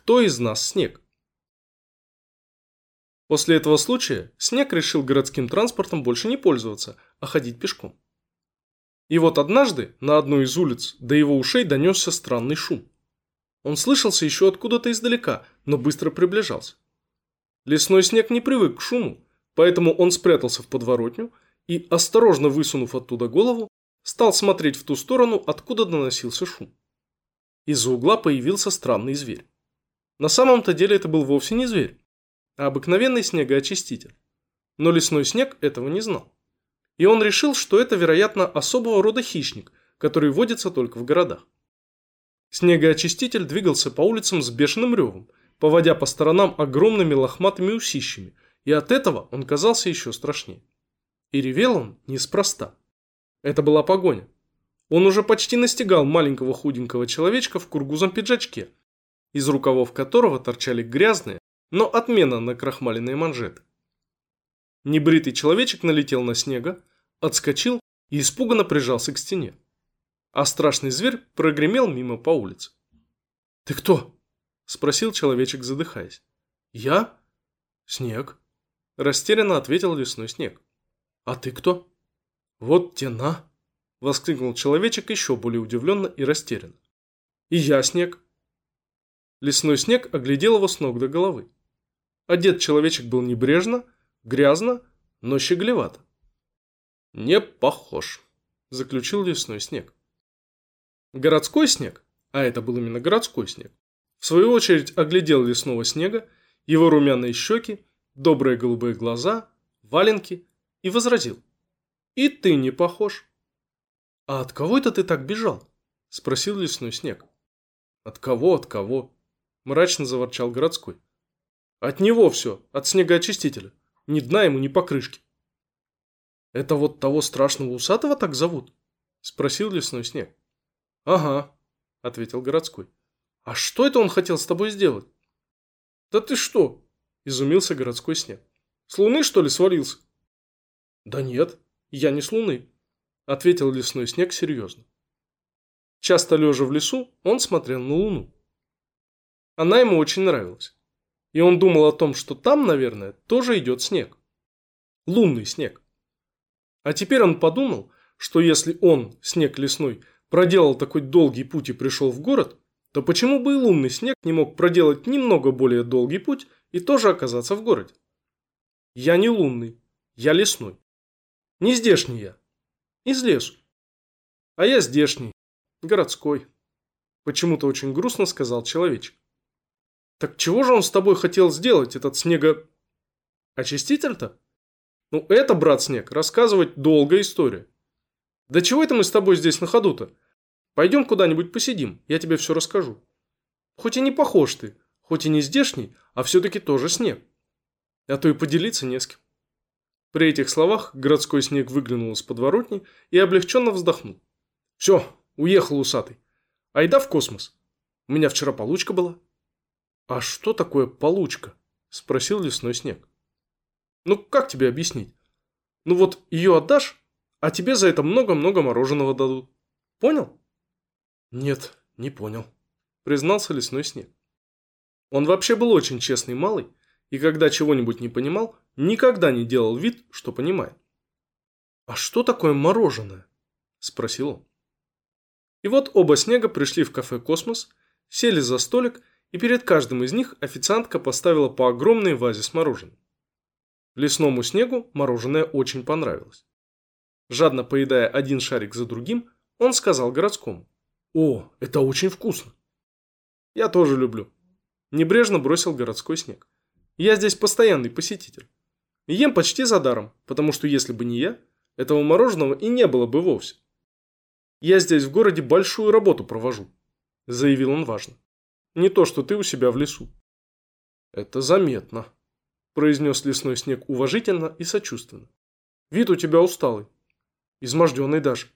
кто из нас Снег? После этого случая Снег решил городским транспортом больше не пользоваться, а ходить пешком. И вот однажды на одной из улиц до его ушей донесся странный шум. Он слышался еще откуда-то издалека, но быстро приближался. Лесной Снег не привык к шуму, поэтому он спрятался в подворотню и, осторожно высунув оттуда голову, стал смотреть в ту сторону, откуда доносился шум. Из-за угла появился странный зверь. На самом-то деле это был вовсе не зверь, а обыкновенный снегоочиститель. Но Лесной Снег этого не знал. И он решил, что это, вероятно, особого рода хищник, который водится только в городах. Снегоочиститель двигался по улицам с бешеным ревом, поводя по сторонам огромными лохматыми усищами, и от этого он казался еще страшнее. И ревел он неспроста. Это была погоня. Он уже почти настигал маленького худенького человечка в кургузом пиджачке, из рукавов которого торчали грязные, но отменно накрахмаленные манжеты. Небритый человечек налетел на Снега, отскочил и испуганно прижался к стене. А страшный зверь прогремел мимо по улице. «Ты кто?» – спросил человечек, задыхаясь. «Я? Снег», – растерянно ответил Лесной Снег. «А ты кто?» «Вот тена», – воскликнул человечек еще более удивленно и растерянно. «И я Снег». Лесной Снег оглядел его с ног до головы. Одет человечек был небрежно, грязно, но щеголевато. «Не похож», – заключил Лесной Снег. Городской Снег, а это был именно городской Снег, в свою очередь оглядел Лесного Снега, его румяные щеки, добрые голубые глаза, валенки и возразил: «И ты не похож». «А от кого это ты так бежал?» – спросил Лесной Снег. «От кого, от кого?» – мрачно заворчал городской. «От него все, от снегоочистителя. Ни дна ему, ни покрышки». «Это вот того страшного усатого так зовут?» – спросил Лесной Снег. «Ага», – ответил городской. «А что это он хотел с тобой сделать?» «Да ты что?» – изумился городской Снег. «С луны, что ли, свалился?» «Да нет, я не с луны», – ответил Лесной Снег серьезно. Часто лежа в лесу, он смотрел на луну. Она ему очень нравилась. И он думал о том, что там, наверное, тоже идет снег. Лунный снег. А теперь он подумал, что если он, Снег Лесной, проделал такой долгий путь и пришел в город, то почему бы и лунный Снег не мог проделать немного более долгий путь и тоже оказаться в городе? Я не лунный, я лесной. Не здешний я, из лесу. А я здешний, городской. Почему-то очень грустно сказал человечек. Так чего же он с тобой хотел сделать, этот снегоочиститель-то? Ну это, брат Снег, рассказывать долгая история. Да чего это мы с тобой здесь на ходу-то? Пойдем куда-нибудь посидим, я тебе все расскажу. Хоть и не похож ты, хоть и не здешний, а все-таки тоже Снег. А то и поделиться не с кем. При этих словах городской Снег выглянул из подворотни и облегченно вздохнул. Все, уехал усатый. Айда в космос. У меня вчера получка была. А что такое получка? Спросил Лесной Снег. Ну, как тебе объяснить? Ну вот ее отдашь, а тебе за это много-много мороженого дадут. Понял? Нет, не понял, признался Лесной Снег. Он вообще был очень честный малый, и когда чего-нибудь не понимал, никогда не делал вид, что понимает. А что такое мороженое? Спросил он. И вот оба Снега пришли в кафе «Космос», сели за столик, и перед каждым из них официантка поставила по огромной вазе с мороженым. Лесному Снегу мороженое очень понравилось. Жадно поедая один шарик за другим, он сказал городскому: «О, это очень вкусно!» «Я тоже люблю», – небрежно бросил городской Снег. «Я здесь постоянный посетитель. И ем почти за даром, потому что если бы не я, этого мороженого и не было бы вовсе. Я здесь в городе большую работу провожу», – заявил он важно. «Не то, что ты у себя в лесу». «Это заметно», – произнес Лесной Снег уважительно и сочувственно. «Вид у тебя усталый. Изможденный даже».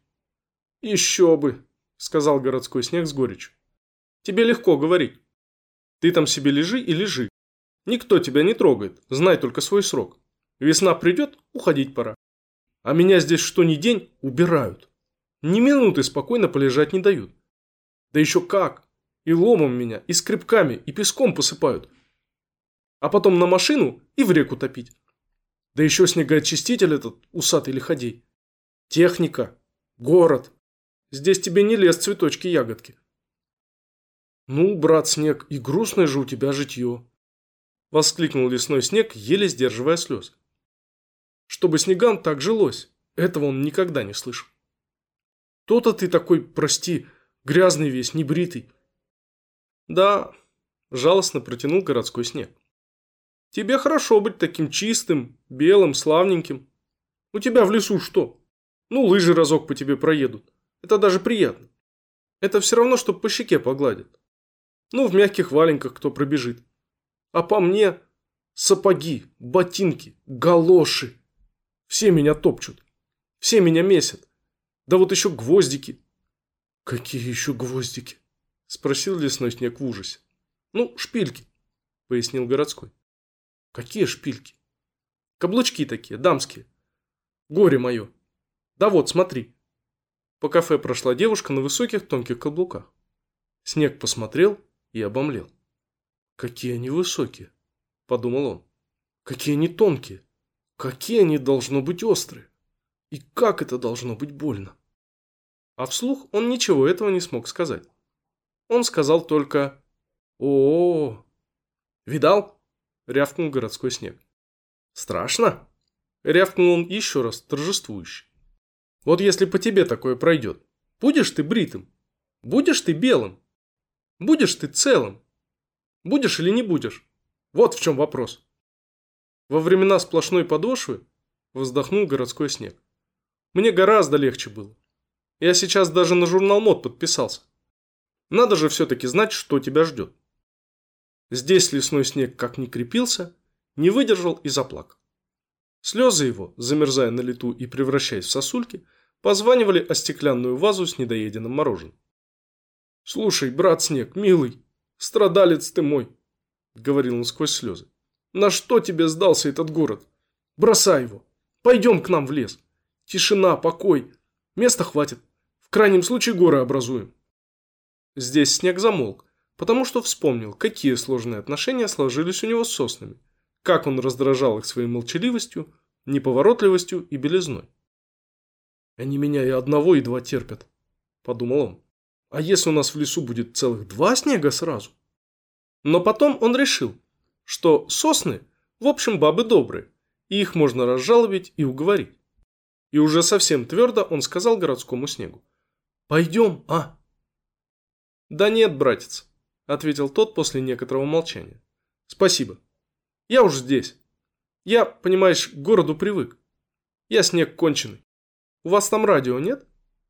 «Еще бы», – сказал городской Снег с горечью. «Тебе легко говорить. Ты там себе лежи и лежи. Никто тебя не трогает, знай только свой срок. Весна придет, уходить пора. А меня здесь что ни день убирают. Ни минуты спокойно полежать не дают. Да еще как! И ломом меня, и скребками, и песком посыпают. А потом на машину и в реку топить. Да еще снегоочиститель этот усатый лиходей. Техника. Город. Здесь тебе не лес, цветочки-ягодки. Ну, брат Снег, и грустное же у тебя житье. Воскликнул Лесной Снег, еле сдерживая слезы. Чтобы снегам так жилось, этого он никогда не слышал. То-то ты такой, прости, грязный весь, небритый. Да, жалостно протянул Городской Снег. Тебе хорошо быть таким чистым, белым, славненьким. У тебя в лесу что? Ну, лыжи разок по тебе проедут. Это даже приятно. Это все равно, что по щеке погладят. Ну, в мягких валенках кто пробежит. А по мне сапоги, ботинки, галоши. Все меня топчут. Все меня месят. Да вот еще гвоздики. Какие еще гвоздики? Спросил Лесной Снег в ужасе. Ну, шпильки, пояснил Городской. Какие шпильки? Каблучки такие, дамские. Горе мое. Да вот, смотри. По кафе прошла девушка на высоких тонких каблуках. Снег посмотрел и обомлел. Какие они высокие, подумал он. Какие они тонкие. Какие они должно быть острые. И как это должно быть больно. А вслух он ничего этого не смог сказать. Он сказал только «О-о-о». «Видал?» – рявкнул Городской Снег. «Страшно?» – рявкнул он еще раз, торжествующе. «Вот если по тебе такое пройдет, будешь ты бритым? Будешь ты белым? Будешь ты целым? Будешь или не будешь? Вот в чем вопрос». Во времена сплошной подошвы вздохнул Городской Снег. Мне гораздо легче было. Я сейчас даже на журнал мод подписался. Надо же все-таки знать, что тебя ждет. Здесь Лесной Снег как ни крепился, не выдержал и заплакал. Слезы его, замерзая на лету и превращаясь в сосульки, позванивали о стеклянную вазу с недоеденным мороженым. «Слушай, брат Снег, милый, страдалец ты мой», — говорил он сквозь слезы. «На что тебе сдался этот город? Бросай его. Пойдем к нам в лес. Тишина, покой. Места хватит. В крайнем случае горы образуем». Здесь Снег замолк, потому что вспомнил, какие сложные отношения сложились у него с соснами, как он раздражал их своей молчаливостью, неповоротливостью и белизной. «Они меня и одного едва терпят», – подумал он. «А если у нас в лесу будет целых 2 снега сразу?» Но потом он решил, что сосны, в общем, бабы добрые, и их можно разжалобить и уговорить. И уже совсем твердо он сказал Городскому Снегу: «Пойдем, а?» «Да нет, братец», – ответил тот после некоторого молчания. «Спасибо. Я уж здесь. Я, понимаешь, к городу привык. Я Снег конченый. У вас там радио нет?»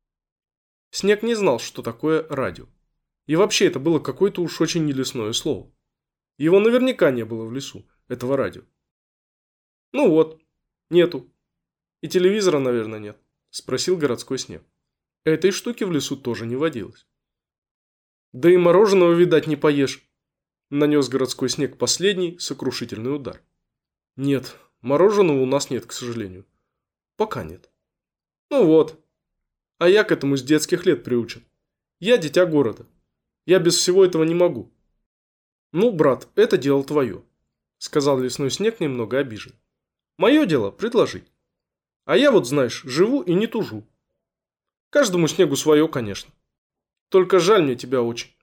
Снег не знал, что такое радио. И вообще это было какое-то уж очень нелесное слово. Его наверняка не было в лесу, этого радио. «Ну вот, нету. И телевизора, наверное, нет», – спросил Городской Снег. Этой штуки в лесу тоже не водилось. «Да и мороженого, видать, не поешь», – нанес Городской Снег последний сокрушительный удар. «Нет, мороженого у нас нет, к сожалению. Пока нет». «Ну вот. А я к этому с детских лет приучен. Я дитя города. Я без всего этого не могу». «Ну, брат, это дело твое», – сказал Лесной Снег немного обижен. «Мое дело предложить. А я вот, знаешь, живу и не тужу. Каждому снегу свое, конечно. Только жаль мне тебя очень».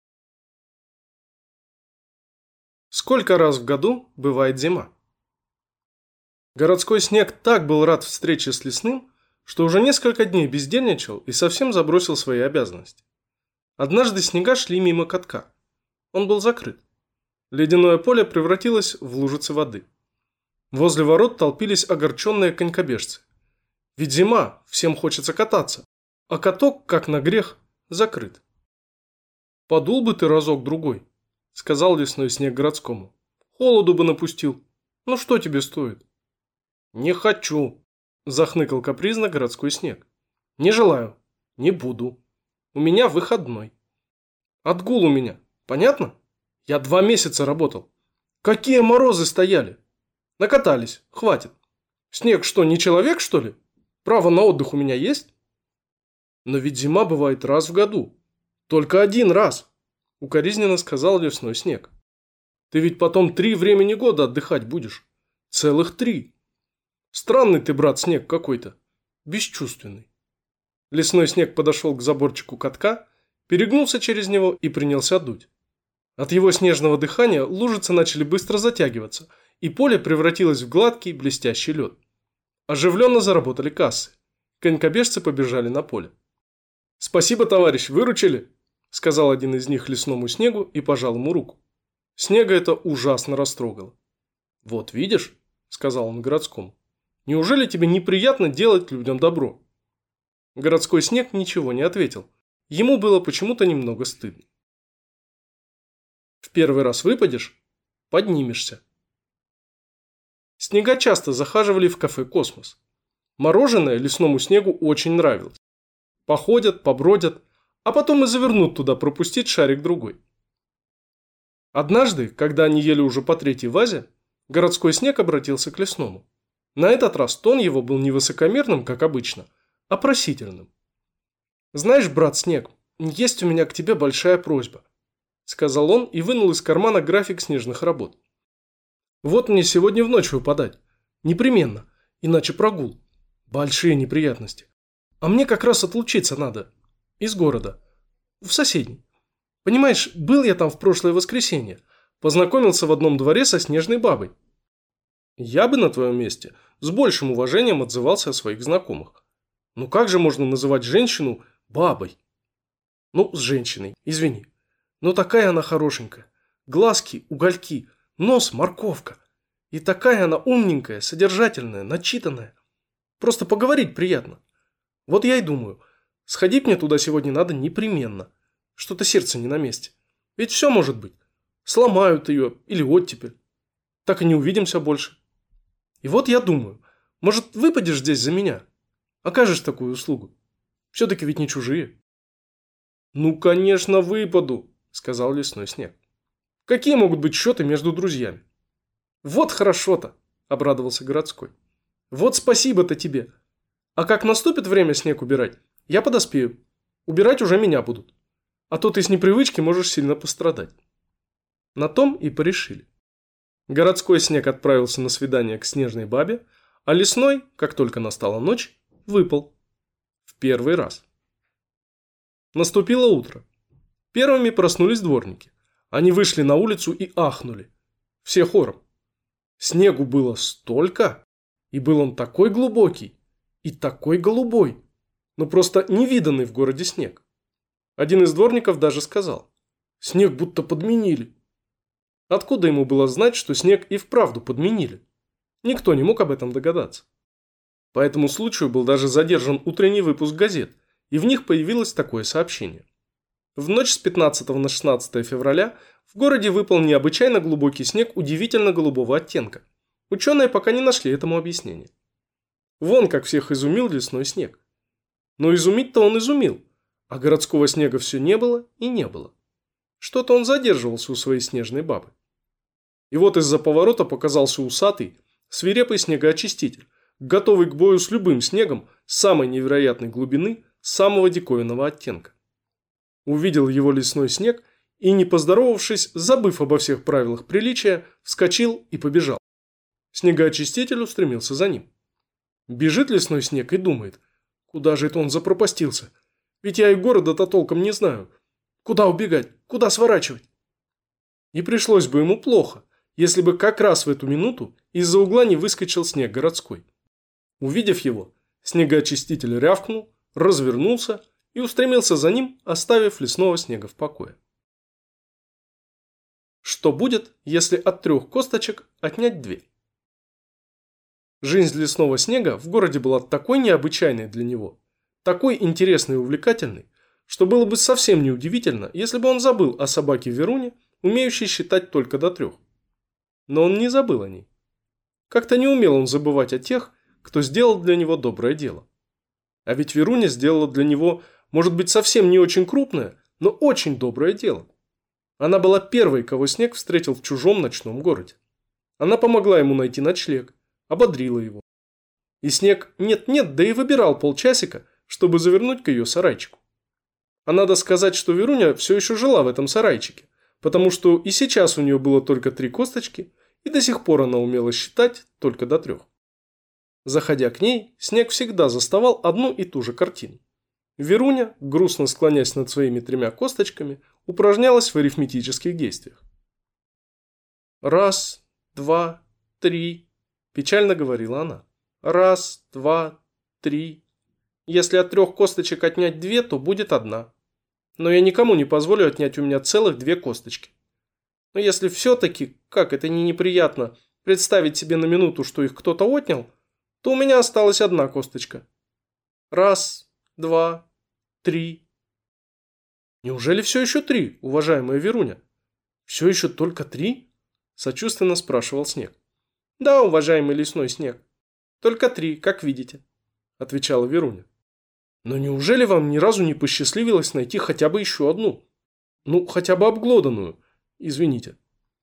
Сколько раз в году бывает зима? Городской Снег так был рад встрече с Лесным, что уже несколько дней бездельничал и совсем забросил свои обязанности. Однажды снега шли мимо катка. Он был закрыт. Ледяное поле превратилось в лужицы воды. Возле ворот толпились огорченные конькобежцы. Ведь зима, всем хочется кататься, а каток, как на грех, закрыт. «Подул бы ты разок-другой», – сказал Лесной Снег Городскому. «Холоду бы напустил. Ну что тебе стоит?» «Не хочу», – захныкал капризно Городской Снег. «Не желаю. Не буду. У меня выходной. Отгул у меня. Понятно? Я 2 месяца работал. Какие морозы стояли. Накатались. Хватит. Снег что, не человек, что ли? Право на отдых у меня есть?» «Но ведь зима бывает раз в году. Только 1 раз. Укоризненно сказал лесной снег. Ты ведь потом 3 времени года отдыхать будешь. Целых 3. Странный ты, брат, снег какой-то. Бесчувственный. Лесной снег подошел к заборчику катка, перегнулся через него и принялся дуть. От его снежного дыхания лужицы начали быстро затягиваться, и поле превратилось в гладкий блестящий лед. Оживленно заработали кассы. Конькобежцы побежали на поле. «Спасибо, товарищ, выручили!» – сказал один из них лесному снегу и пожал ему руку. Снега это ужасно растрогало. «Вот видишь», – сказал он городскому, – «неужели тебе неприятно делать людям добро?» Городской снег ничего не ответил. Ему было почему-то немного стыдно. В первый раз выпадешь – поднимешься. Снега часто захаживали в кафе «Космос». Мороженое лесному снегу очень нравилось. Походят, побродят, а потом и завернут туда пропустить шарик другой. Однажды, когда они ели уже по 3-й вазе, городской снег обратился к лесному. На этот раз тон его был не высокомерным, как обычно, а просительным. «Знаешь, брат Снег, есть у меня к тебе большая просьба», – сказал он и вынул из кармана график снежных работ. «Вот мне сегодня в ночь выпадать. Непременно, иначе прогул. Большие неприятности. А мне как раз отлучиться надо. Из города. В соседний. Понимаешь, был я там в прошлое воскресенье. Познакомился в одном дворе со снежной бабой. Я бы на твоем месте с большим уважением отзывался о своих знакомых. Ну как же можно называть женщину бабой? Ну, с женщиной, извини. Но такая она хорошенькая. Глазки, угольки, нос, морковка. И такая она умненькая, содержательная, начитанная. Просто поговорить приятно. Вот я и думаю, сходить мне туда сегодня надо непременно. Что-то сердце не на месте. Ведь все может быть. Сломают ее или оттепель. Так и не увидимся больше. И вот я думаю, может, выпадешь здесь за меня? Окажешь такую услугу? Все-таки ведь не чужие. Ну, конечно, выпаду, сказал лесной снег. Какие могут быть счеты между друзьями? Вот хорошо-то, обрадовался городской. Вот спасибо-то тебе. А как наступит время снег убирать, я подоспею. Убирать уже меня будут. А то ты с непривычки можешь сильно пострадать. На том и порешили. Городской снег отправился на свидание к снежной бабе, а лесной, как только настала ночь, выпал. В первый раз. Наступило утро. Первыми проснулись дворники. Они вышли на улицу и ахнули. Все хором. Снегу было столько, и был он такой глубокий, и такой голубой, но просто невиданный в городе снег. Один из дворников даже сказал: «Снег будто подменили». Откуда ему было знать, что снег и вправду подменили? Никто не мог об этом догадаться. По этому случаю был даже задержан утренний выпуск газет, и в них появилось такое сообщение. В ночь с 15 на 16 февраля в городе выпал необычайно глубокий снег удивительно голубого оттенка. Ученые пока не нашли этому объяснения. Вон как всех изумил лесной снег. Но изумить-то он изумил, а городского снега все не было и не было. Что-то он задерживался у своей снежной бабы. И вот из-за поворота показался усатый, свирепый снегоочиститель, готовый к бою с любым снегом самой невероятной глубины, самого диковинного оттенка. Увидел его лесной снег и, не поздоровавшись, забыв обо всех правилах приличия, вскочил и побежал. Снегоочиститель устремился за ним. Бежит лесной снег и думает: куда же это он запропастился? Ведь я и города-то толком не знаю. Куда убегать? Куда сворачивать? И пришлось бы ему плохо, если бы как раз в эту минуту из-за угла не выскочил снег городской. Увидев его, снегоочиститель рявкнул, развернулся и устремился за ним, оставив лесного снега в покое. Что будет, если от 3 косточек отнять 2? Жизнь лесного снега в городе была такой необычайной для него, такой интересной и увлекательной, что было бы совсем неудивительно, если бы он забыл о собаке Веруне, умеющей считать только до 3. Но он не забыл о ней. Как-то не умел он забывать о тех, кто сделал для него доброе дело. А ведь Веруня сделала для него, может быть, совсем не очень крупное, но очень доброе дело. Она была первой, кого снег встретил в чужом ночном городе. Она помогла ему найти ночлег, ободрила его. И снег нет-нет, да и выбирал полчасика, чтобы завернуть к ее сарайчику. А надо сказать, что Веруня все еще жила в этом сарайчике, потому что и сейчас у нее было только 3 косточки, и до сих пор она умела считать только до 3. Заходя к ней, Снег всегда заставал одну и ту же картину. Веруня, грустно склонясь над своими 3 косточками, упражнялась в арифметических действиях. 1, 2, 3, печально говорила она. 1, 2, 3. Если от 3 косточек отнять 2, то будет 1. Но я никому не позволю отнять у меня целых 2 косточки. Но если все-таки, как это не неприятно, представить себе на минуту, что их кто-то отнял, то у меня осталась 1 косточка. 1, 2, 3. Неужели все еще 3, уважаемая Веруня? Все еще только 3? Сочувственно спрашивал Снег. Да, уважаемый лесной Снег. Только 3, как видите, отвечала Веруня. Но неужели вам ни разу не посчастливилось найти хотя бы еще 1? Ну, хотя бы обглоданную. Извините.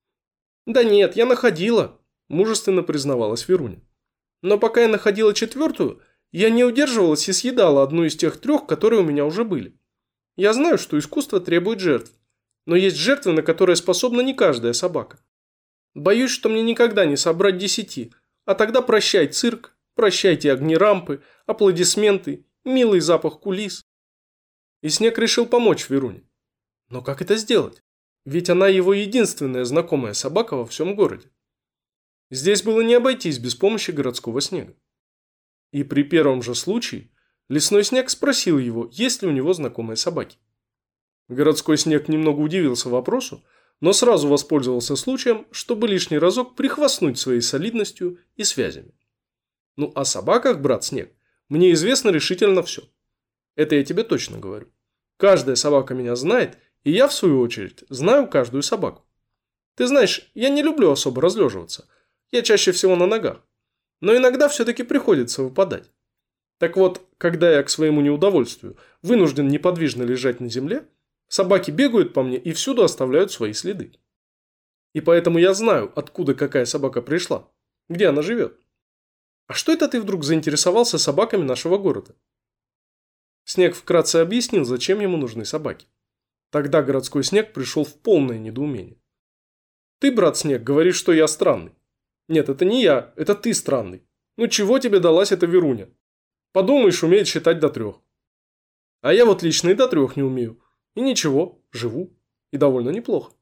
Да нет, я находила, мужественно признавалась Веруня. Но пока я находила 4-ю, я не удерживалась и съедала одну из тех 3, которые у меня уже были. Я знаю, что искусство требует жертв, но есть жертвы, на которые способна не каждая собака. Боюсь, что мне никогда не собрать 10, а тогда прощай цирк, прощайте огни рампы, аплодисменты, милый запах кулис. И Снег решил помочь Веруне. Но как это сделать? Ведь она его единственная знакомая собака во всем городе. Здесь было не обойтись без помощи городского Снега. И при первом же случае лесной Снег спросил его, есть ли у него знакомые собаки. Городской Снег немного удивился вопросу, но сразу воспользовался случаем, чтобы лишний разок прихвастнуть своей солидностью и связями. Ну, о собаках, брат Снег, мне известно решительно все. Это я тебе точно говорю. Каждая собака меня знает, и я, в свою очередь, знаю каждую собаку. Ты знаешь, я не люблю особо разлеживаться. Я чаще всего на ногах. Но иногда все-таки приходится выпадать. Так вот, когда я к своему неудовольствию вынужден неподвижно лежать на земле, собаки бегают по мне и всюду оставляют свои следы. И поэтому я знаю, откуда какая собака пришла, где она живет. А что это ты вдруг заинтересовался собаками нашего города? Снег вкратце объяснил, зачем ему нужны собаки. Тогда городской Снег пришел в полное недоумение. Ты, брат Снег, говоришь, что я странный. Нет, это не я, это ты странный. Ну чего тебе далась эта Веруня? Подумаешь, умеет считать до 3. А я вот лично и до 3 не умею. И ничего, живу. И довольно неплохо.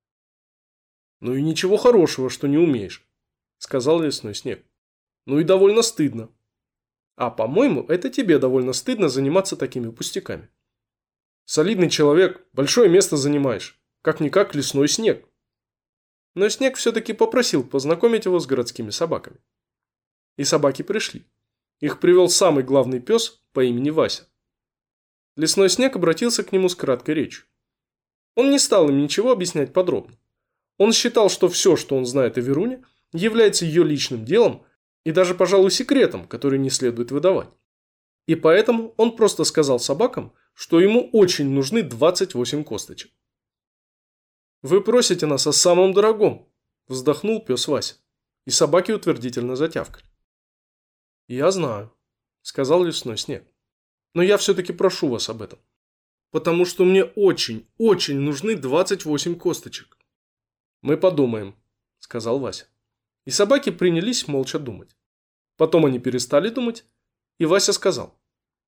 Ну и ничего хорошего, что не умеешь, сказал лесной Снег. Ну и довольно стыдно. А по-моему, это тебе довольно стыдно заниматься такими пустяками. Солидный человек, большое место занимаешь. Как-никак лесной Снег. Но Снег все-таки попросил познакомить его с городскими собаками. И собаки пришли. Их привел самый главный пес по имени Вася. Лесной Снег обратился к нему с краткой речью. Он не стал им ничего объяснять подробно. Он считал, что все, что он знает о Веруне, является ее личным делом и даже, пожалуй, секретом, который не следует выдавать. И поэтому он просто сказал собакам, что ему очень нужны 28 косточек. «Вы просите нас о самом дорогом», – вздохнул пес Вася, и собаки утвердительно затявкали. «Я знаю», – сказал лесной Снег, – «но я все-таки прошу вас об этом, потому что мне очень, очень нужны 28 косточек». «Мы подумаем», – сказал Вася, и собаки принялись молча думать. Потом они перестали думать, и Вася сказал: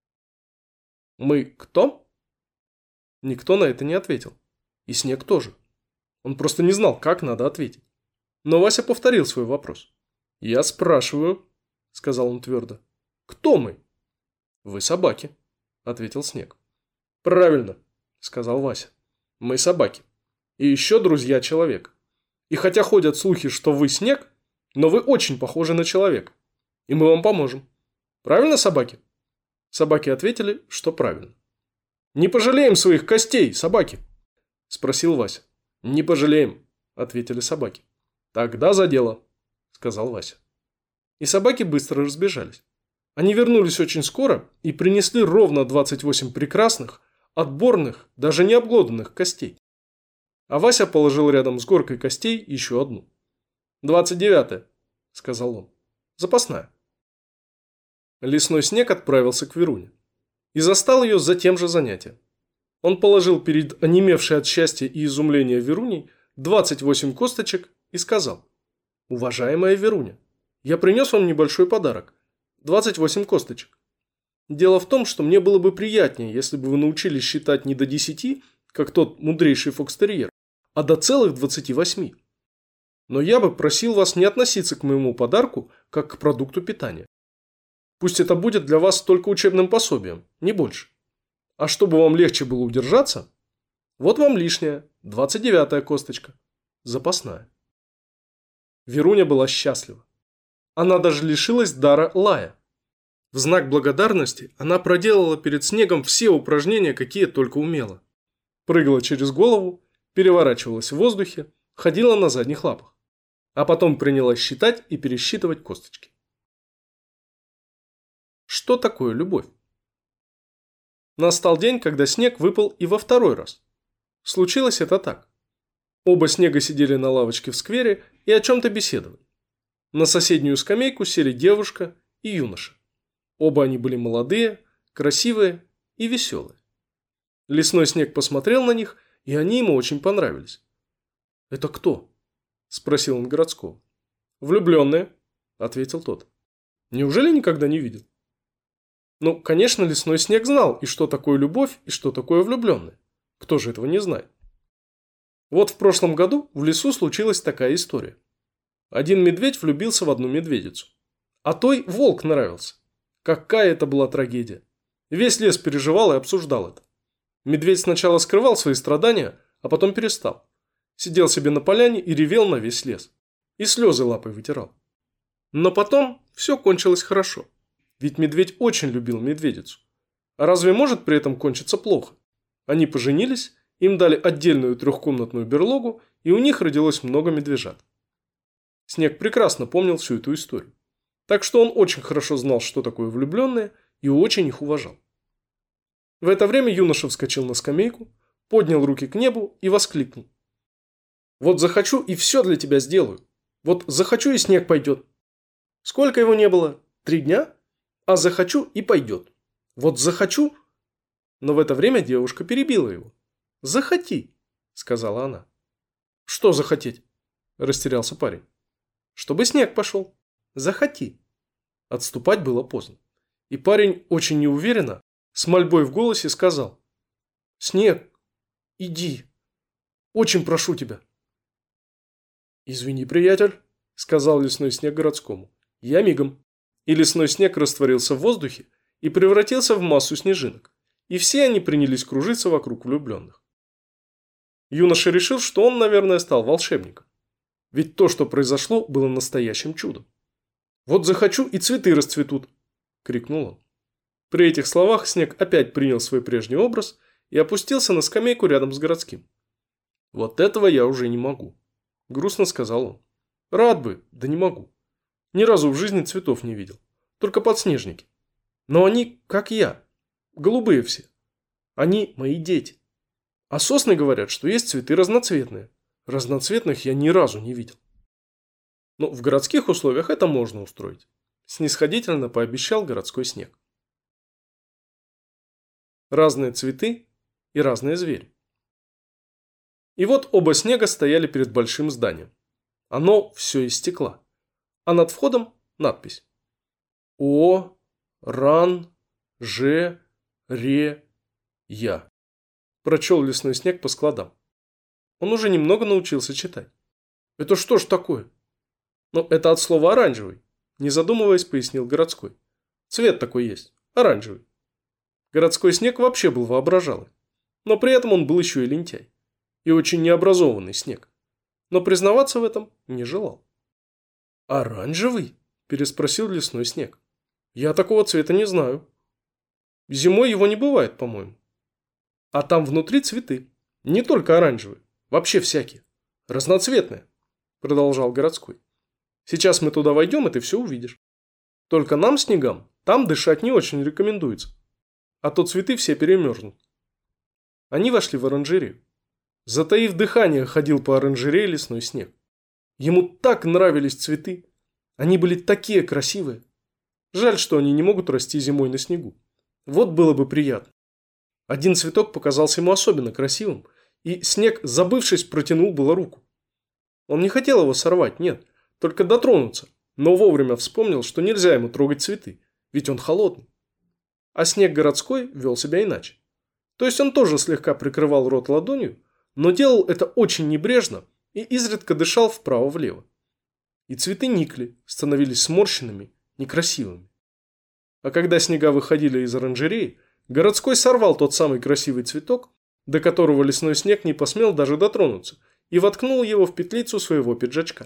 «Мы кто?» Никто на это не ответил, и Снег тоже. Он просто не знал, как надо ответить. Но Вася повторил свой вопрос. «Я спрашиваю», – сказал он твердо, – «кто мы?» «Вы собаки», – ответил Снег. «Правильно», – сказал Вася. «Мы собаки. И еще друзья человека. И хотя ходят слухи, что вы Снег, но вы очень похожи на человека. И мы вам поможем. Правильно, собаки?» Собаки ответили, что правильно. «Не пожалеем своих костей, собаки?» – спросил Вася. «Не пожалеем», – ответили собаки. «Тогда за дело», – сказал Вася. И собаки быстро разбежались. Они вернулись очень скоро и принесли ровно 28 прекрасных, отборных, даже не обглоданных костей. А Вася положил рядом с горкой костей еще одну. 29-я, сказал он. Запасная. Лесной Снег отправился к Веруне и застал ее за тем же занятием. Он положил перед онемевшей от счастья и изумления Веруней 28 косточек и сказал: «Уважаемая Веруня, я принес вам небольшой подарок. 28 косточек. Дело в том, что мне было бы приятнее, если бы вы научились считать не до 10, как тот мудрейший фокстерьер, а до целых 28. Но я бы просил вас не относиться к моему подарку, как к продукту питания. Пусть это будет для вас только учебным пособием, не больше. А чтобы вам легче было удержаться, вот вам лишняя, 29-я косточка, запасная». Веруня была счастлива. Она даже лишилась дара лая. В знак благодарности она проделала перед Снегом все упражнения, какие только умела. Прыгала через голову, переворачивалась в воздухе, ходила на задних лапах. А потом принялась считать и пересчитывать косточки. Что такое любовь? Настал день, когда снег выпал и во второй раз. Случилось это так. Оба Снега сидели на лавочке в сквере и о чем-то беседовали. На соседнюю скамейку сели девушка и юноша. Оба они были молодые, красивые и веселые. Лесной Снег посмотрел на них, и они ему очень понравились. «Это кто?» – спросил он городского. «Влюбленные», – ответил тот. «Неужели никогда не видел?» Ну, конечно, Лесной Снег знал, и что такое любовь, и что такое влюбленные. Кто же этого не знает? Вот в прошлом году в лесу случилась такая история. Один медведь влюбился в одну медведицу. А той волк нравился. Какая это была трагедия. Весь лес переживал и обсуждал это. Медведь сначала скрывал свои страдания, а потом перестал. Сидел себе на поляне и ревел на весь лес. И слезы лапой вытирал. Но потом все кончилось хорошо. Ведь медведь очень любил медведицу. А разве может при этом кончиться плохо? Они поженились, им дали отдельную трехкомнатную берлогу, и у них родилось много медвежат. Снег прекрасно помнил всю эту историю. Так что он очень хорошо знал, что такое влюбленные, и очень их уважал. В это время юноша вскочил на скамейку, поднял руки к небу и воскликнул: «Вот захочу и все для тебя сделаю. Вот захочу и снег пойдет. Сколько его не было? 3 дня? А захочу и пойдет. Вот захочу». Но в это время девушка перебила его. «Захоти», – сказала она. «Что захотеть?» – растерялся парень. «Чтобы снег пошел. Захоти». Отступать было поздно. И парень очень неуверенно, с мольбой в голосе сказал: «Снег, иди. Очень прошу тебя». «Извини, приятель», – сказал Лесной Снег городскому. «Я мигом». И Лесной Снег растворился в воздухе и превратился в массу снежинок. И все они принялись кружиться вокруг влюбленных. Юноша решил, что он, наверное, стал волшебником. Ведь то, что произошло, было настоящим чудом. «Вот захочу, и цветы расцветут!» – крикнул он. При этих словах Снег опять принял свой прежний образ и опустился на скамейку рядом с городским. «Вот этого я уже не могу», – грустно сказал он. «Рад бы, да не могу. Ни разу в жизни цветов не видел. Только подснежники. Но они, как я, голубые все. Они мои дети. А сосны говорят, что есть цветы разноцветные. Разноцветных я ни разу не видел». Но в городских условиях это можно устроить. Снисходительно пообещал городской Снег. Разные цветы и разные звери. И вот оба Снега стояли перед большим зданием. Оно все из стекла. А над входом надпись: «О, ран, же, ре, я». Прочел Лесной Снег по складам. Он уже немного научился читать. «Это что ж такое?» «Ну, это от слова оранжевый», не задумываясь, пояснил городской. «Цвет такой есть, оранжевый». Городской Снег вообще был воображалый. Но при этом он был еще и лентяй. И очень необразованный Снег. Но признаваться в этом не желал. «Оранжевый?» – переспросил Лесной Снег. «Я такого цвета не знаю. Зимой его не бывает, по-моему. А там внутри цветы. Не только оранжевые, вообще всякие. Разноцветные», – продолжал городской. «Сейчас мы туда войдем, и ты все увидишь. Только нам, снегам, там дышать не очень рекомендуется. А то цветы все перемерзнут». Они вошли в оранжерею. Затаив дыхание, ходил по оранжерее Лесной Снег. Ему так нравились цветы. Они были такие красивые. Жаль, что они не могут расти зимой на снегу. Вот было бы приятно. Один цветок показался ему особенно красивым, и Снег, забывшись, протянул было руку. Он не хотел его сорвать, нет, только дотронуться, но вовремя вспомнил, что нельзя ему трогать цветы, ведь он холодный. А Снег городской вел себя иначе. То есть он тоже слегка прикрывал рот ладонью, но делал это очень небрежно и изредка дышал вправо-влево. И цветы никли, становились сморщенными, некрасивыми. А когда Снега выходили из оранжереи, городской сорвал тот самый красивый цветок, до которого лесной Снег не посмел даже дотронуться, и воткнул его в петлицу своего пиджачка.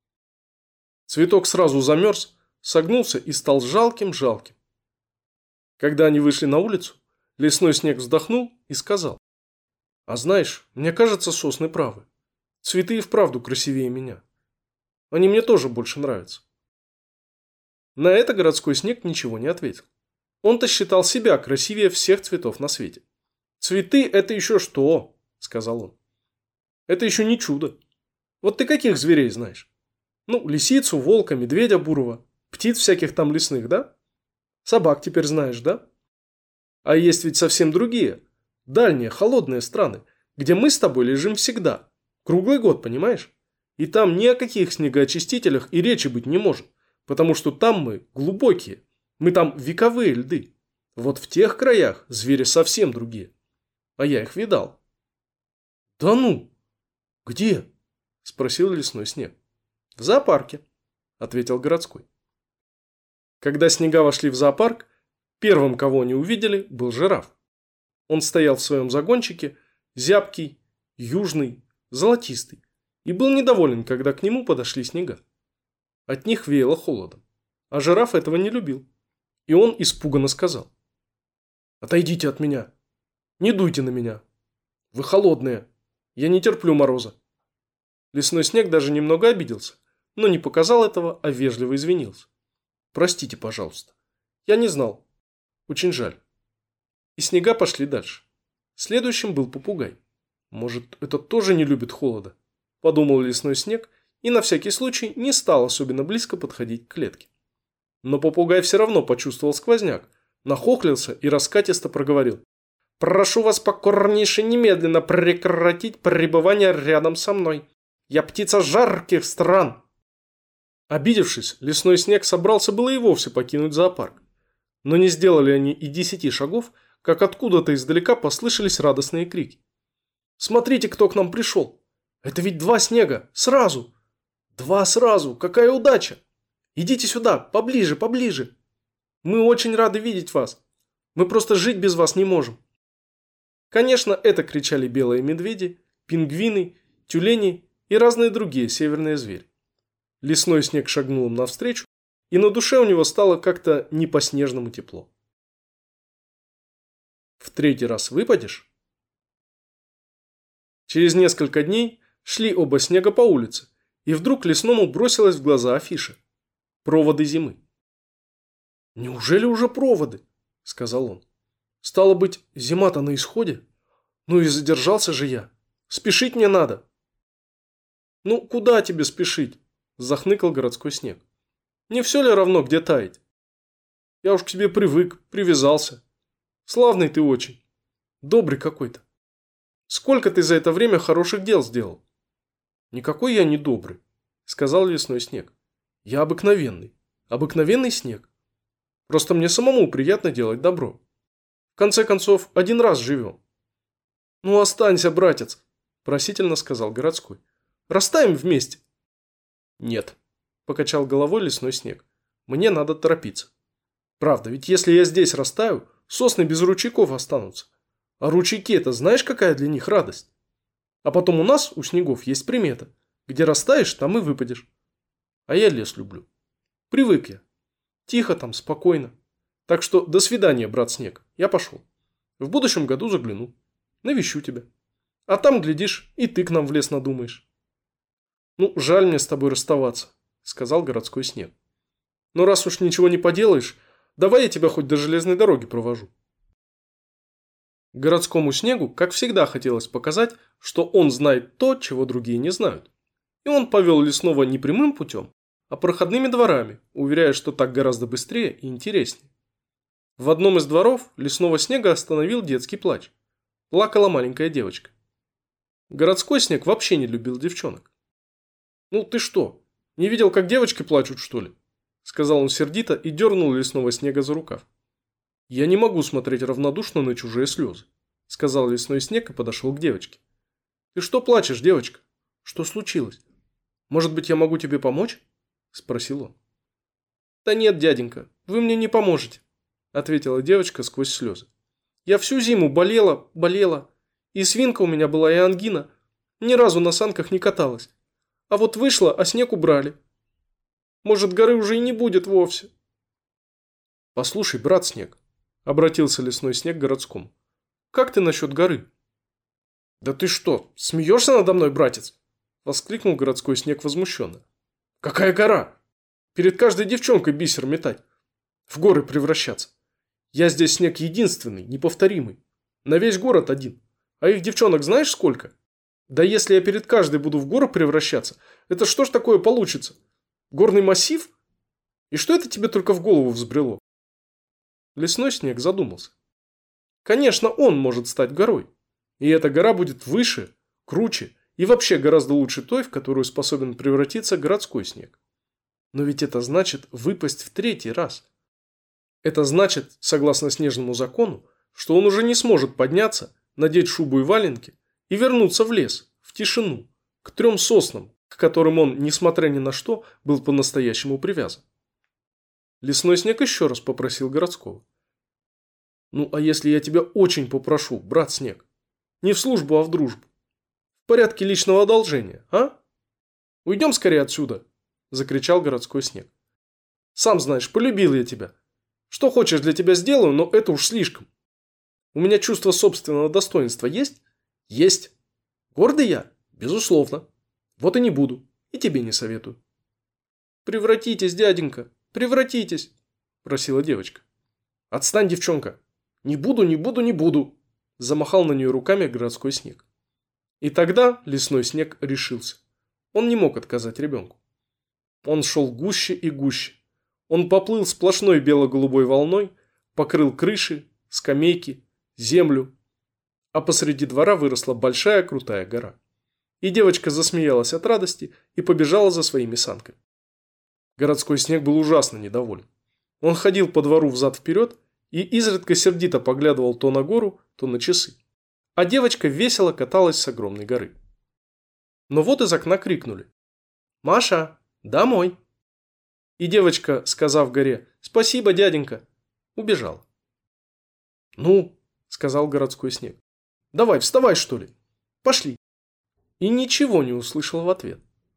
Цветок сразу замерз, согнулся и стал жалким-жалким. Когда они вышли на улицу, лесной Снег вздохнул и сказал: «А знаешь, мне кажется, сосны правы. Цветы и вправду красивее меня. Они мне тоже больше нравятся». На это городской Снег ничего не ответил. Он-то считал себя красивее всех цветов на свете. «Цветы – это еще что?» – сказал он. «Это еще не чудо. Вот ты каких зверей знаешь? Ну, лисицу, волка, медведя бурого, птиц всяких там лесных, да? Собак теперь знаешь, да? А есть ведь совсем другие, дальние, холодные страны, где мы с тобой лежим всегда, круглый год, понимаешь? И там ни о каких снегоочистителях и речи быть не может, потому что там мы глубокие, мы там вековые льды. Вот в тех краях звери совсем другие. А я их видал». «Да ну? Где?» – спросил лесной Снег. «В зоопарке», – ответил городской. Когда Снега вошли в зоопарк, первым, кого они увидели, был жираф. Он стоял в своем загончике, зябкий, южный, золотистый, и был недоволен, когда к нему подошли Снега. От них веяло холодом, а жираф этого не любил, и он испуганно сказал: «Отойдите от меня, не дуйте на меня, вы холодные, я не терплю мороза». Лесной Снег даже немного обиделся, но не показал этого, а вежливо извинился. «Простите, пожалуйста, я не знал, очень жаль». И Снега пошли дальше. Следующим был попугай. «Может, этот тоже не любит холода?» – подумал лесной Снег и на всякий случай не стал особенно близко подходить к клетке. Но попугай все равно почувствовал сквозняк, нахохлился и раскатисто проговорил: «Прошу вас покорнейше немедленно прекратить пребывание рядом со мной. Я птица жарких стран». Обидевшись, лесной Снег собрался было и вовсе покинуть зоопарк. Но не сделали они и 10 шагов, как откуда-то издалека послышались радостные крики. «Смотрите, кто к нам пришел! Это ведь 2 Снега! Сразу! 2 сразу! Какая удача! Идите сюда, поближе, поближе! Мы очень рады видеть вас! Мы просто жить без вас не можем!» Конечно, это кричали белые медведи, пингвины, тюлени и разные другие северные звери. Лесной Снег шагнул им навстречу, и на душе у него стало как-то не по-снежному тепло. «В 3-й раз выпадешь?» Через несколько дней шли оба Снега по улице, и вдруг лесному бросилась в глаза афиша: «Проводы зимы». «Неужели уже проводы?» – сказал он. «Стало быть, зима-то на исходе? Ну и задержался же я. Спешить мне надо». «Ну, куда тебе спешить?» – захныкал городской Снег. «Не все ли равно, где таять? Я уж к тебе привык, привязался. Славный ты очень. Добрый какой-то. Сколько ты за это время хороших дел сделал?» «Никакой я не добрый», – сказал лесной Снег. «Я обыкновенный. Обыкновенный Снег. Просто мне самому приятно делать добро. В конце концов, 1 раз живем». «Ну останься, братец», – просительно сказал городской. «Растаем вместе». «Нет», – покачал головой лесной Снег. «Мне надо торопиться. Правда, ведь если я здесь растаю, сосны без ручейков останутся. А ручейки – это знаешь, какая для них радость? А потом у нас, у снегов, есть примета. Где растаешь, там и выпадешь. А я лес люблю. Привык я. Тихо там, спокойно. Так что до свидания, брат Снег. Я пошел. В будущем году загляну. Навещу тебя. А там, глядишь, и ты к нам в лес надумаешь». «Ну, жаль мне с тобой расставаться», – сказал городской Снег. «Но раз уж ничего не поделаешь, давай я тебя хоть до железной дороги провожу». Городскому Снегу, как всегда, хотелось показать, что он знает то, чего другие не знают. И он повел лесного не прямым путем, а проходными дворами, уверяя, что так гораздо быстрее и интереснее. В одном из дворов лесного снега остановил детский плач. Плакала маленькая девочка. Городской снег вообще не любил девчонок. «Ну ты что, не видел, как девочки плачут, что ли?» Сказал он сердито и дернул лесного снега за рукав. «Я не могу смотреть равнодушно на чужие слезы», сказал лесной снег и подошел к девочке. «Ты что плачешь, девочка? Что случилось? Может быть, я могу тебе помочь?» Спросил он. «Да нет, дяденька, вы мне не поможете», ответила девочка сквозь слезы. «Я всю зиму болела, и свинка у меня была, и ангина. Ни разу на санках не каталась. А вот вышла, а снег убрали. Может, горы уже и не будет вовсе». «Послушай, брат Снег», обратился лесной снег к городскому. «Как ты насчет горы?» «Да ты что, смеешься надо мной, братец?» Воскликнул городской снег возмущенно. «Какая гора? Перед каждой девчонкой бисер метать. В горы превращаться. Я здесь снег единственный, неповторимый. На весь город один. А их девчонок знаешь сколько? Да если я перед каждой буду в горы превращаться, это что ж такое получится? Горный массив? И что это тебе только в голову взбрело?» Лесной снег задумался. Конечно, он может стать горой. И эта гора будет выше, круче и вообще гораздо лучше той, в которую способен превратиться городской снег. Но ведь это значит выпасть в 3-й раз. Это значит, согласно снежному закону, что он уже не сможет подняться, надеть шубу и валенки и вернуться в лес, в тишину, к 3 соснам, к которым он, несмотря ни на что, был по-настоящему привязан. Лесной снег еще раз попросил городского. «Ну, а если я тебя очень попрошу, брат Снег? Не в службу, а в дружбу. В порядке личного одолжения, а? Уйдем скорее отсюда!» Закричал городской снег. «Сам знаешь, полюбил я тебя. Что хочешь, для тебя сделаю, но это уж слишком. У меня чувство собственного достоинства есть? Есть. Гордый я? Безусловно. Вот и не буду. И тебе не советую». «Превратитесь, дяденька, превратитесь!» просила девочка. «Отстань, девчонка! Не буду, не буду, не буду!» Замахал на нее руками городской снег. И тогда лесной снег решился. Он не мог отказать ребенку. Он шел гуще и гуще. Он поплыл сплошной бело-голубой волной, покрыл крыши, скамейки, землю. А посреди двора выросла большая крутая гора. И девочка засмеялась от радости и побежала за своими санками. Городской снег был ужасно недоволен. Он ходил по двору взад-вперед и изредка сердито поглядывал то на гору, то на часы. А девочка весело каталась с огромной горы. Но вот из окна крикнули: «Маша, домой!» И девочка, сказав горе «Спасибо, дяденька», убежала. «Ну», — сказал городской снег, — «давай, вставай, что ли? Пошли». И ничего не услышал в ответ.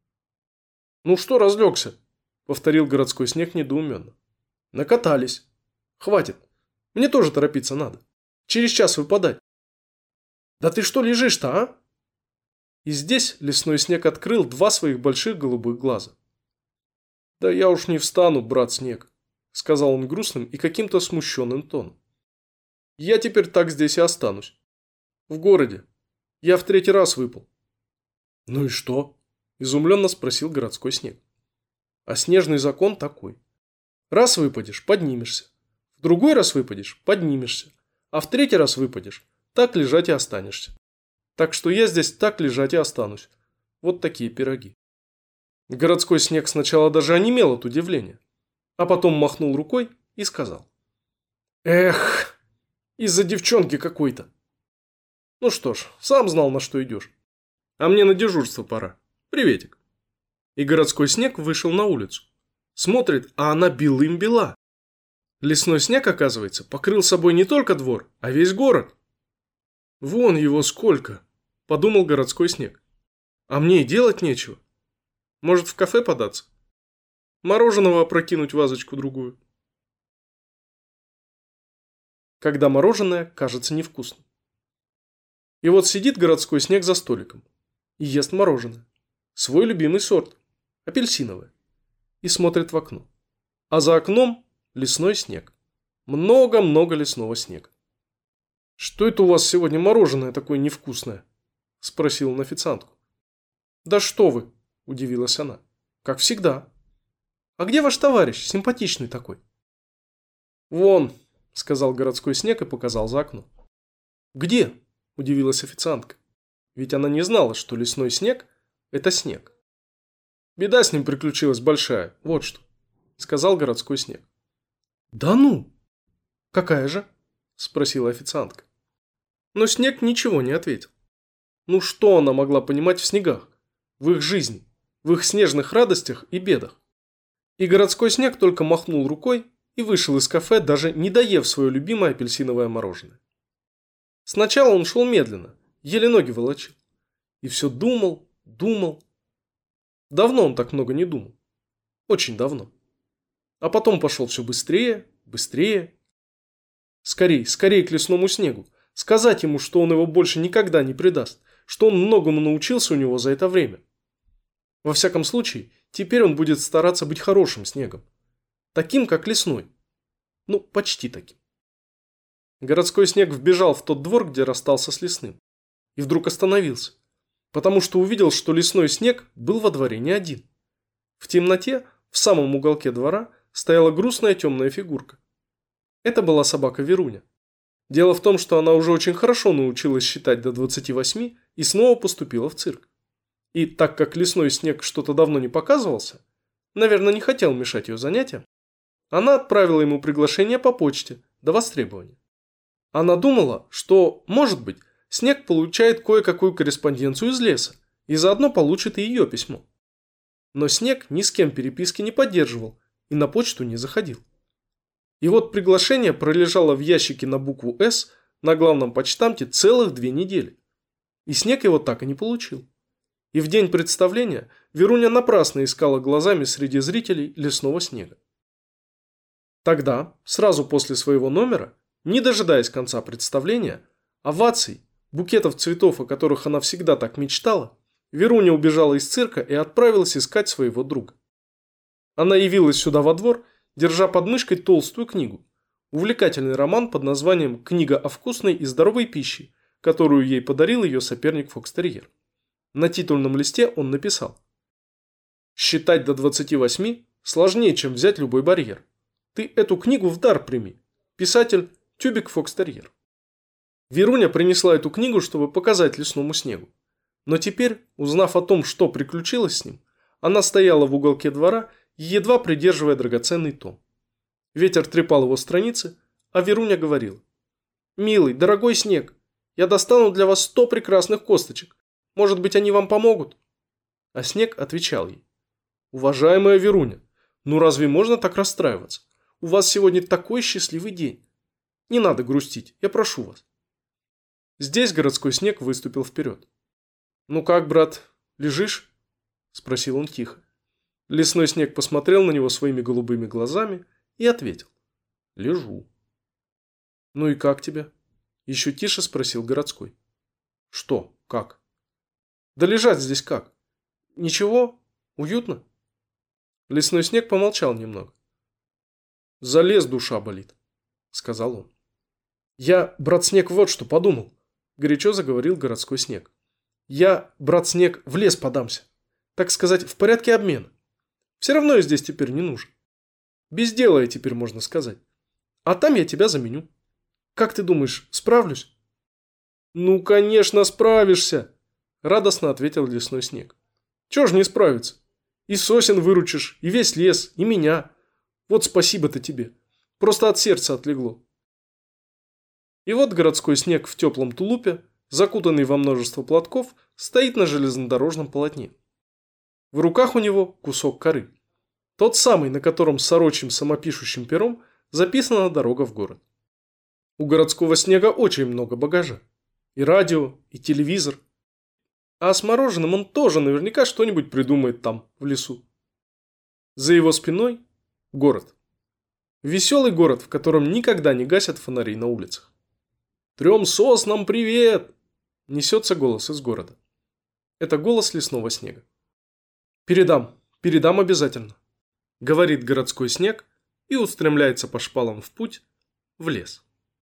«Ну что разлегся?» — повторил городской снег недоуменно. «Накатались. Хватит. Мне тоже торопиться надо. Через час выпадать». «Да ты что лежишь-то, а?» И здесь лесной снег открыл 2 своих больших голубых глаза. «Да я уж не встану, брат Снег», — сказал он грустным и каким-то смущенным тоном. «Я теперь так здесь и останусь. В городе. Я в 3-й раз выпал». «Ну и что?» – изумленно спросил городской снег. «А снежный закон такой. Раз выпадешь – поднимешься. В другой раз выпадешь – поднимешься. А в 3-й раз выпадешь – так лежать и останешься. Так что я здесь так лежать и останусь. Вот такие пироги». Городской снег сначала даже онемел от удивления, а потом махнул рукой и сказал: «Эх, из-за девчонки какой-то. Ну что ж, сам знал, на что идешь. А мне на дежурство пора. Приветик». И городской снег вышел на улицу. Смотрит, а она белым-бела. Лесной снег, оказывается, покрыл собой не только двор, а весь город. «Вон его сколько», – подумал городской снег. «А мне и делать нечего. Может, в кафе податься? Мороженого опрокинуть вазочку-другую?» Когда мороженое кажется невкусным. И вот сидит городской снег за столиком и ест мороженое. Свой любимый сорт – апельсиновое. И смотрит в окно. А за окном лесной снег. Много-много лесного снега. «Что это у вас сегодня мороженое такое невкусное?» – спросил он официантку. «Да что вы!» – удивилась она. «Как всегда. А где ваш товарищ, симпатичный такой?» «Вон, сказал городской снег и показал за окно. «Где?» – удивилась официантка. Ведь она не знала, что лесной снег – это снег. «Беда с ним приключилась большая, вот что», – сказал городской снег. «Да ну! Какая же?» – спросила официантка. Но снег ничего не ответил. Ну что она могла понимать в снегах, в их жизни, в их снежных радостях и бедах? И городской снег только махнул рукой и вышел из кафе, даже не доев свое любимое апельсиновое мороженое. Сначала он шел медленно, еле ноги волочил. И все думал, думал. Давно он так много не думал. Очень давно. А потом пошел все быстрее, быстрее. Скорей, скорей к лесному снегу. Сказать ему, что он его больше никогда не предаст. Что он многому научился у него за это время. Во всяком случае, теперь он будет стараться быть хорошим снегом. Таким, как лесной. Ну, почти таким. Городской снег вбежал в тот двор, где расстался с лесным. И вдруг остановился. Потому что увидел, что лесной снег был во дворе не один. В темноте, в самом уголке двора, стояла грустная темная фигурка. Это была собака Веруня. Дело в том, что она уже очень хорошо научилась считать до 28 и снова поступила в цирк. И так как лесной снег что-то давно не показывался, наверное, не хотел мешать ее занятиям, она отправила ему приглашение по почте до востребования. Она думала, что, может быть, снег получает кое-какую корреспонденцию из леса и заодно получит и ее письмо. Но снег ни с кем переписки не поддерживал и на почту не заходил. И вот приглашение пролежало в ящике на букву «С» на главном почтамте целых 2 недели. И снег его так и не получил. И в день представления Веруня напрасно искала глазами среди зрителей лесного снега. Тогда, сразу после своего номера, не дожидаясь конца представления, оваций, букетов цветов, о которых она всегда так мечтала, Веруня убежала из цирка и отправилась искать своего друга. Она явилась сюда во двор, держа под мышкой толстую книгу, увлекательный роман под названием «Книга о вкусной и здоровой пище», которую ей подарил ее соперник Фокстерьер. На титульном листе он написал: «Считать до 28 сложнее, чем взять любой барьер. Ты эту книгу в дар прими. Писатель Тюбик Фокстерьер». Веруня принесла эту книгу, чтобы показать лесному снегу. Но теперь, узнав о том, что приключилось с ним, она стояла в уголке двора, едва придерживая драгоценный том. Ветер трепал его страницы, а Веруня говорила: «Милый, дорогой снег, я достану для вас 100 прекрасных косточек. Может быть, они вам помогут?» А снег отвечал ей: «Уважаемая Веруня, ну разве можно так расстраиваться? У вас сегодня такой счастливый день. Не надо грустить, я прошу вас». Здесь городской снег выступил вперед. «Ну как, брат, лежишь?» – спросил он тихо. Лесной снег посмотрел на него своими голубыми глазами и ответил: «Лежу». «Ну и как тебе?» – еще тише спросил городской. «Что? Как?» «Да лежать здесь как? Ничего? Уютно?» Лесной снег помолчал немного. «За лес душа болит», – сказал он. «Я, брат снег, вот что подумал», – горячо заговорил городской снег. «Я, брат снег, в лес подамся. Так сказать, в порядке обмена. Все равно я здесь теперь не нужен. Без дела я теперь, можно сказать. А там я тебя заменю. Как ты думаешь, справлюсь?» «Ну, конечно, справишься», – радостно ответил лесной снег. «Чего ж не справиться? И сосен выручишь, и весь лес, и меня. Вот спасибо-то тебе. Просто от сердца отлегло». И вот городской снег в теплом тулупе, закутанный во множество платков, стоит на железнодорожном полотне. В руках у него кусок коры. Тот самый, на котором сорочьим самопишущим пером записана дорога в город. У городского снега очень много багажа. И радио, и телевизор. А с мороженым он тоже наверняка что-нибудь придумает там, в лесу. За его спиной город. Веселый город, в котором никогда не гасят фонари на улицах. «Трем соснам привет!» – несется голос из города. Это голос лесного снега. «Передам обязательно», – говорит городской снег и устремляется по шпалам в путь, в лес.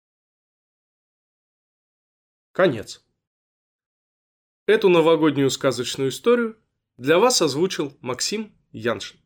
Конец. Эту новогоднюю сказочную историю для вас озвучил Максим Яншин.